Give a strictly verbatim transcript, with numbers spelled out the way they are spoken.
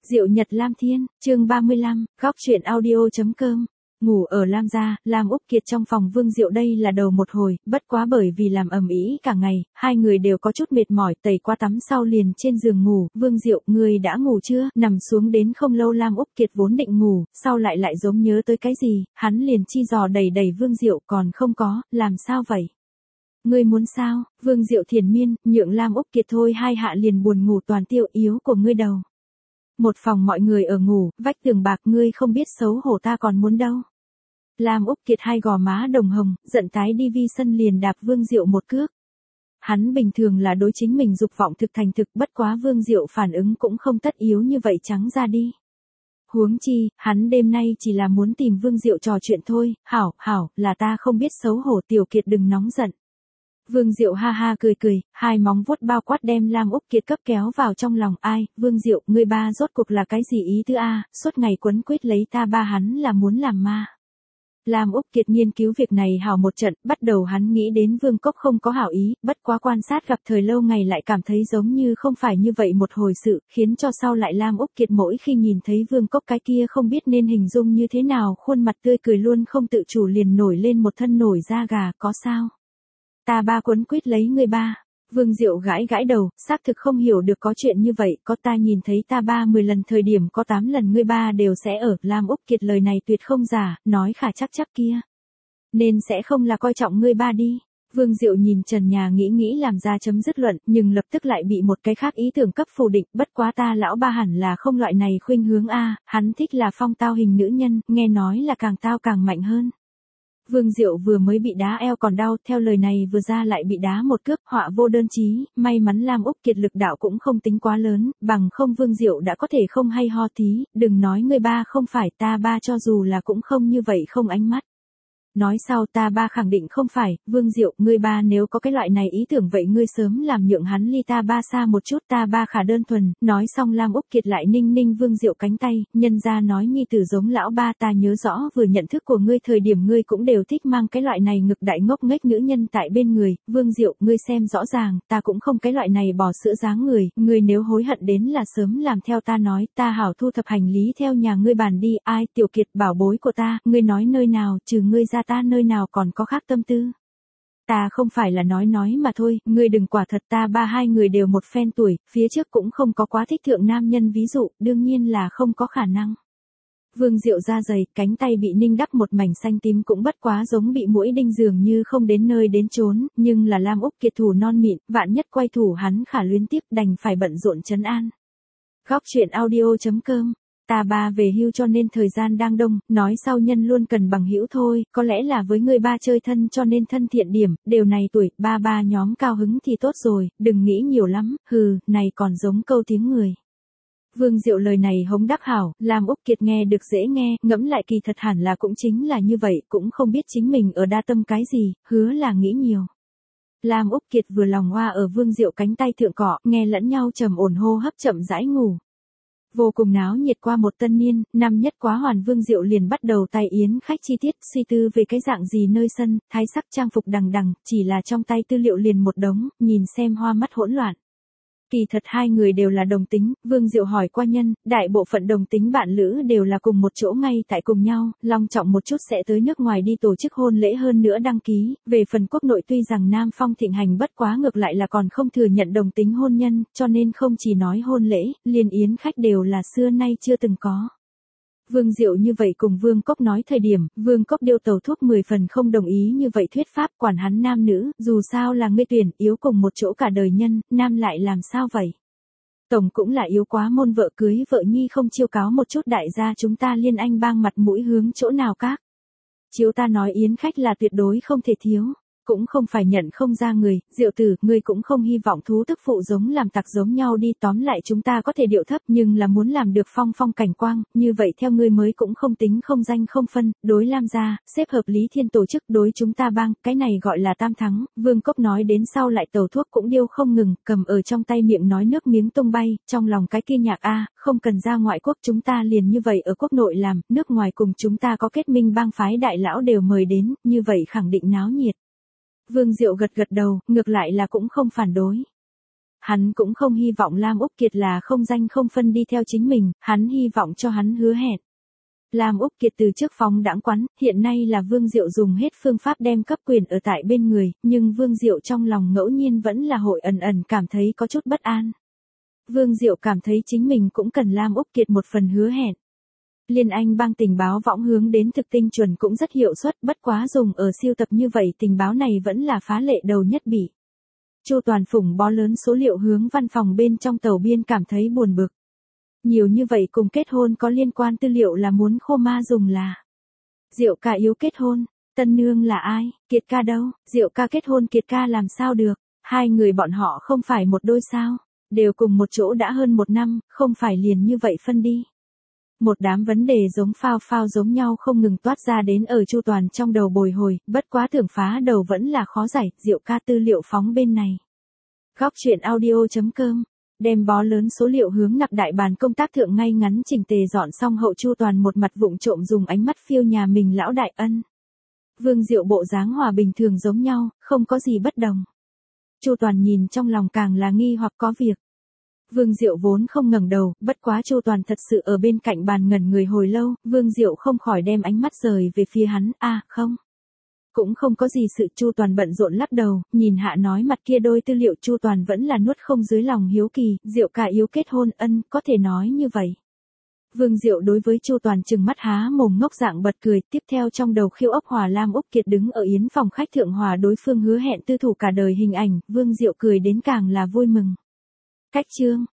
Diệu Nhật Lam Thiên, chương ba mươi lăm, góc truyện audio.com. Ngủ ở Lam gia, Lam Úc Kiệt trong phòng Vương Diệu đây là đầu một hồi, bất quá bởi vì làm ầm ĩ cả ngày, hai người đều có chút mệt mỏi, tẩy qua tắm sau liền trên giường ngủ. Vương Diệu, người đã ngủ chưa? Nằm xuống đến không lâu Lam Úc Kiệt vốn định ngủ, sau lại lại giống nhớ tới cái gì, hắn liền chi dò đẩy đẩy Vương Diệu, còn không có, làm sao vậy? Ngươi muốn sao? Vương Diệu thiền miên, nhượng Lam Úc Kiệt thôi hai hạ liền buồn ngủ toàn tiêu yếu của ngươi đầu. Một phòng mọi người ở ngủ, vách tường bạc ngươi không biết xấu hổ ta còn muốn đâu. Lam Úc Kiệt hai gò má đồng hồng, giận tái đi vi sân liền đạp Vương Diệu một cước. Hắn bình thường là đối chính mình dục vọng thực thành thực, bất quá Vương Diệu phản ứng cũng không tất yếu như vậy trắng ra đi. Huống chi, hắn đêm nay chỉ là muốn tìm Vương Diệu trò chuyện thôi, hảo, hảo, là ta không biết xấu hổ, Tiểu Kiệt đừng nóng giận. Vương Diệu ha ha cười cười, hai móng vuốt bao quát đem Lam Úc Kiệt cấp kéo vào trong lòng. Ai, Vương Diệu, ngươi ba rốt cuộc là cái gì ý tứ a? Suốt ngày quấn quýt lấy ta ba hắn là muốn làm ma. Lam Úc Kiệt nghiên cứu việc này hảo một trận, bắt đầu hắn nghĩ đến Vương Cốc không có hảo ý, bất quá quan sát gặp thời lâu ngày lại cảm thấy giống như không phải như vậy một hồi sự, khiến cho sau lại Lam Úc Kiệt mỗi khi nhìn thấy Vương Cốc cái kia không biết nên hình dung như thế nào, khuôn mặt tươi cười luôn không tự chủ liền nổi lên một thân nổi da gà. Có sao? Ta ba quấn quýt lấy ngươi ba. Vương Diệu gãi gãi đầu, xác thực không hiểu được có chuyện như vậy, có ta nhìn thấy ta ba mười lần thời điểm có tám lần ngươi ba đều sẽ ở. Lam Úc Kiệt lời này tuyệt không giả, nói khả chắc chắc kia. Nên sẽ không là coi trọng ngươi ba đi. Vương Diệu nhìn trần nhà nghĩ nghĩ làm ra chấm dứt luận, nhưng lập tức lại bị một cái khác ý tưởng cấp phủ định, bất quá ta lão ba hẳn là không loại này khuynh hướng a, hắn thích là phong tao hình nữ nhân, nghe nói là càng tao càng mạnh hơn. Vương Diệu vừa mới bị đá eo còn đau, theo lời này vừa ra lại bị đá một cước, họa vô đơn chí, may mắn Lam Úc Kiệt lực đạo cũng không tính quá lớn, bằng không Vương Diệu đã có thể không hay ho tí, đừng nói người ba không phải, ta ba cho dù là cũng không như vậy không ánh mắt. Nói sau ta ba khẳng định không phải, Vương Diệu, ngươi ba nếu có cái loại này ý tưởng vậy ngươi sớm làm nhượng hắn ly ta ba xa một chút, ta ba khả đơn thuần. Nói xong Lam Úc Kiệt lại ninh ninh Vương Diệu cánh tay, nhân ra nói nhi tử giống lão ba, ta nhớ rõ vừa nhận thức của ngươi thời điểm ngươi cũng đều thích mang cái loại này ngực đại ngốc nghếch nữ nhân tại bên người. Vương Diệu, ngươi xem rõ ràng, ta cũng không cái loại này bỏ sữa dáng người, ngươi nếu hối hận đến là sớm làm theo ta nói, ta hảo thu thập hành lý theo nhà ngươi bàn đi. Ai, Tiểu Kiệt bảo bối của ta, ngươi nói nơi nào, trừ ngươi ra ta nơi nào còn có khác tâm tư. Ta không phải là nói nói mà thôi, ngươi đừng quả thật, ta ba hai người đều một phen tuổi, phía trước cũng không có quá thích thượng nam nhân ví dụ, đương nhiên là không có khả năng. Vương Diệu da dày, cánh tay bị ninh đắp một mảnh xanh tím cũng bất quá giống bị muỗi đinh dường như không đến nơi đến chốn, nhưng là Lam Úc Kiệt thủ non mịn, vạn nhất quay thủ hắn khả luyến tiếp đành phải bận rộn trấn an. Góc truyện audio.com. Ta ba về hưu cho nên thời gian đang đông, nói sau nhân luôn cần bằng hữu thôi, có lẽ là với người ba chơi thân cho nên thân thiện điểm, đều này tuổi, ba ba nhóm cao hứng thì tốt rồi, đừng nghĩ nhiều lắm, hừ, này còn giống câu tiếng người. Vương Diệu lời này hống đắc hảo, Lam Úc Kiệt nghe được dễ nghe, ngẫm lại kỳ thật hẳn là cũng chính là như vậy, cũng không biết chính mình ở đa tâm cái gì, hứa là nghĩ nhiều. Lam Úc Kiệt vừa lòng hoa ở Vương Diệu cánh tay thượng cọ, nghe lẫn nhau trầm ổn hô hấp chậm rãi ngủ. Vô cùng náo nhiệt qua một tân niên, năm nhất quá hoàn Vương Diệu liền bắt đầu tay yến khách chi tiết, suy tư về cái dạng gì nơi sân, thái sắc trang phục đằng đằng, chỉ là trong tay tư liệu liền một đống, nhìn xem hoa mắt hỗn loạn. Kỳ thật hai người đều là đồng tính, Vương Diệu hỏi qua nhân, đại bộ phận đồng tính bạn lữ đều là cùng một chỗ ngay tại cùng nhau, long trọng một chút sẽ tới nước ngoài đi tổ chức hôn lễ hơn nữa đăng ký, về phần quốc nội tuy rằng Nam Phong thịnh hành bất quá ngược lại là còn không thừa nhận đồng tính hôn nhân, cho nên không chỉ nói hôn lễ, liền yến khách đều là xưa nay chưa từng có. Vương Diệu như vậy cùng Vương Cốc nói thời điểm, Vương Cốc điêu tàu thuốc mười phần không đồng ý như vậy thuyết pháp, quản hắn nam nữ, dù sao là ngươi tuyển, yếu cùng một chỗ cả đời nhân, nam lại làm sao vậy? Tổng cũng là yếu quá môn vợ cưới vợ nhi không chiêu cáo một chút đại gia chúng ta liên anh bang mặt mũi hướng chỗ nào các. Chiếu ta nói yến khách là tuyệt đối không thể thiếu. Cũng không phải nhận không ra người, Diệu tử, ngươi cũng không hy vọng thú tức phụ giống làm tặc giống nhau đi, tóm lại chúng ta có thể điệu thấp nhưng là muốn làm được phong phong cảnh quang, như vậy theo ngươi mới cũng không tính không danh không phân, đối Lam gia, xếp hợp Lý Thiên tổ chức đối chúng ta bang, cái này gọi là tam thắng. Vương Cốc nói đến sau lại tàu thuốc cũng điêu không ngừng, cầm ở trong tay miệng nói nước miếng tung bay, trong lòng cái kia nhạc a, không cần ra ngoại quốc chúng ta liền như vậy ở quốc nội làm, nước ngoài cùng chúng ta có kết minh bang phái đại lão đều mời đến, như vậy khẳng định náo nhiệt. Vương Diệu gật gật đầu, ngược lại là cũng không phản đối. Hắn cũng không hy vọng Lam Úc Kiệt là không danh không phân đi theo chính mình, hắn hy vọng cho hắn hứa hẹn. Lam Úc Kiệt từ trước phóng đãng quán, hiện nay là Vương Diệu dùng hết phương pháp đem cấp quyền ở tại bên người, nhưng Vương Diệu trong lòng ngẫu nhiên vẫn là hội ẩn ẩn cảm thấy có chút bất an. Vương Diệu cảm thấy chính mình cũng cần Lam Úc Kiệt một phần hứa hẹn. Liên Anh bang tình báo võng hướng đến thực tinh chuẩn cũng rất hiệu suất, bất quá dùng ở siêu tập như vậy tình báo này vẫn là phá lệ đầu nhất bị. Chu Toàn phủng bó lớn số liệu hướng văn phòng bên trong tàu biên cảm thấy buồn bực. Nhiều như vậy cùng kết hôn có liên quan tư liệu là muốn khô ma dùng là. Diệu ca yếu kết hôn, tân nương là ai, Kiệt ca đâu, Diệu ca kết hôn Kiệt ca làm sao được, hai người bọn họ không phải một đôi sao, đều cùng một chỗ đã hơn một năm, không phải liền như vậy phân đi. Một đám vấn đề giống phao phao giống nhau không ngừng toát ra đến ở Chu Toàn trong đầu bồi hồi, bất quá tưởng phá đầu vẫn là khó giải, Diệu ca tư liệu phóng bên này. Góc truyện audio chấm com, đem bó lớn số liệu hướng nạp đại bàn công tác thượng ngay ngắn chỉnh tề dọn xong hậu Chu Toàn một mặt vụng trộm dùng ánh mắt phiêu nhà mình lão đại ân. Vương Diệu bộ dáng hòa bình thường giống nhau, không có gì bất đồng. Chu Toàn nhìn trong lòng càng là nghi hoặc có việc. Vương Diệu vốn không ngẩng đầu, bất quá Chu Toàn thật sự ở bên cạnh bàn ngẩn người hồi lâu, Vương Diệu không khỏi đem ánh mắt rời về phía hắn, a à, không. Cũng không có gì sự. Chu Toàn bận rộn lắc đầu, nhìn hạ nói mặt kia đôi tư liệu Chu Toàn vẫn là nuốt không dưới lòng hiếu kỳ, Diệu ca yếu kết hôn ân, có thể nói như vậy. Vương Diệu đối với Chu Toàn trừng mắt há mồm ngốc dạng bật cười, tiếp theo trong đầu khiêu ốc hòa Lam Úc Kiệt đứng ở yến phòng khách thượng hòa đối phương hứa hẹn tư thủ cả đời hình ảnh, Vương Diệu cười đến càng là vui mừng. Cách chương